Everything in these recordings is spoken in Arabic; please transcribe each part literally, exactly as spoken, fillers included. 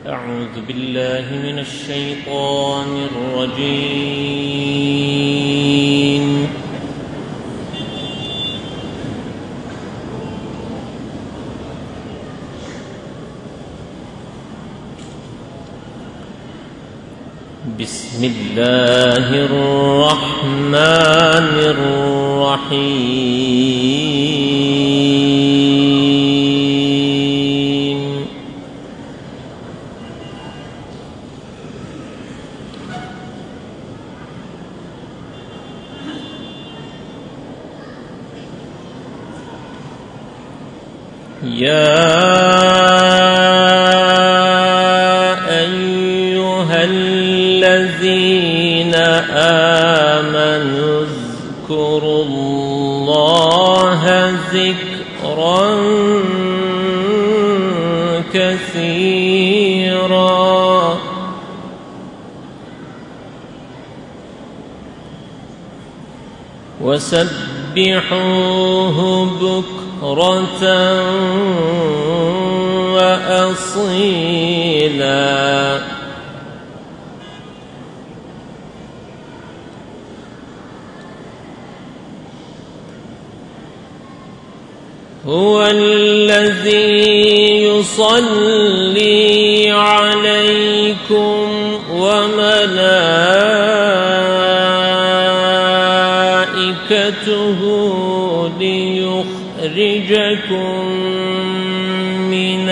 أعوذ بالله من الشيطان الرجيم. بسم الله الرحمن الرحيم. يا أيها الذين آمنوا اذكروا الله ذكرا كثيرا وسبحوه بكرة وأصيلا. هو الذي يصلي عليكم وملائكته ليخرجكم من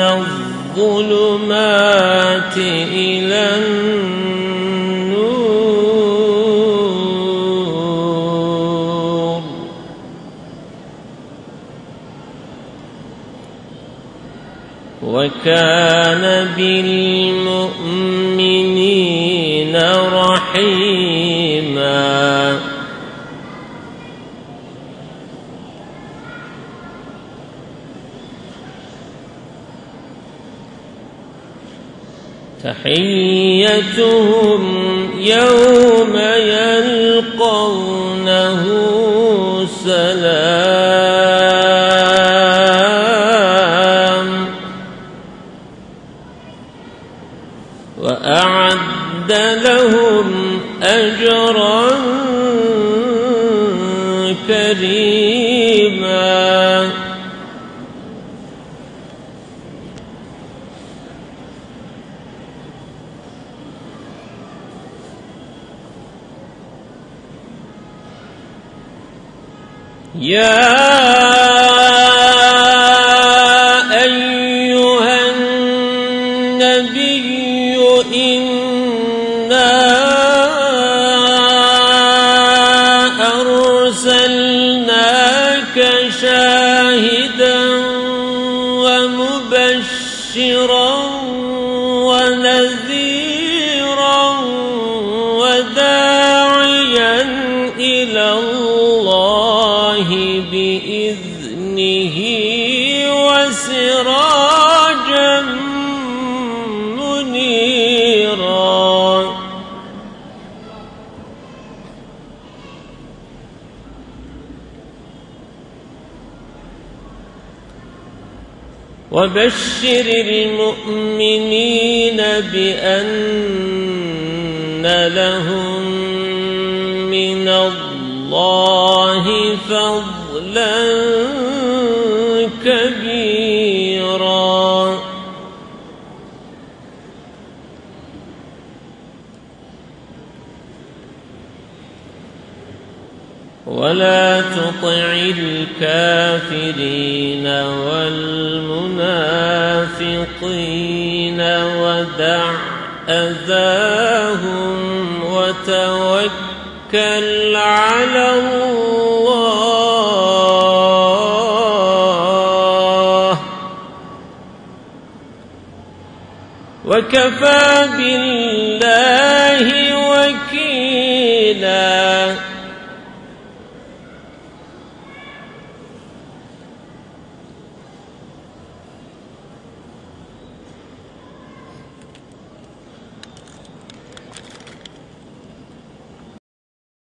الظلمات إلى النور. وكان بالمؤمنين رحيما. تحيتهم يوم يلقونه سلام وأعد لهم أجرا كريما. يا أيها النبي إنا أرسلناك شاهدا ومبشرا ونذيرا وداعيا إلى الله بإذنه وسراجا منيرا. وبشر المؤمنين بأن لهم من الله فضلا كبيرا. ولا تطع الكافرين والمنافقين ودع أذاهم وتوكل على الله وكفى بالله وكيلا.